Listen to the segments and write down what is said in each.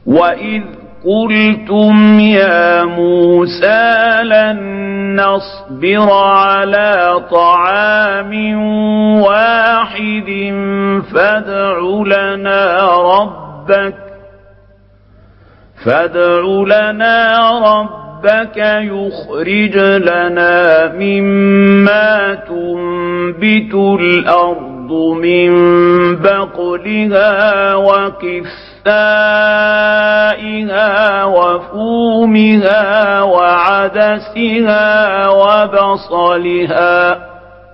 وإذ قلتم يا موسى لن نصبر على طعام واحد فادع لنا ربك يخرج لنا مما تنبت الأرض من بقلها وقثائها وفومها وعدسها وبصلها.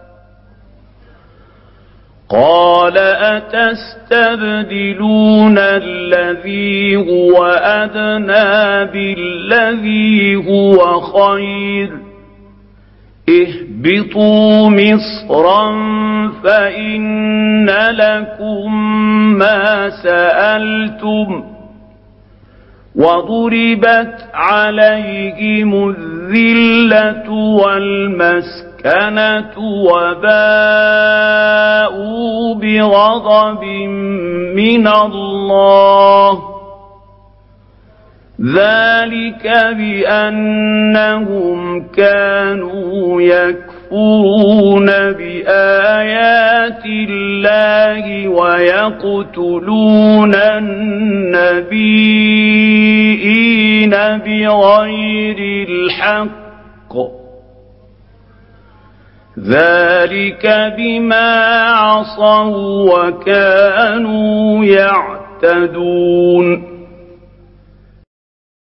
قال أتستبدلون الذي هو أدنى بالذي هو خير اهبطوا مصرا فإن لكم ما سألتم وضربت عليهم الذلة والمسكنة وباءوا بغضب من الله ذلك بأنهم كانوا يكفرون بآيات الله ويقتلون النبيين بغير الحق ذلك بما عصوا وكانوا يعتدون.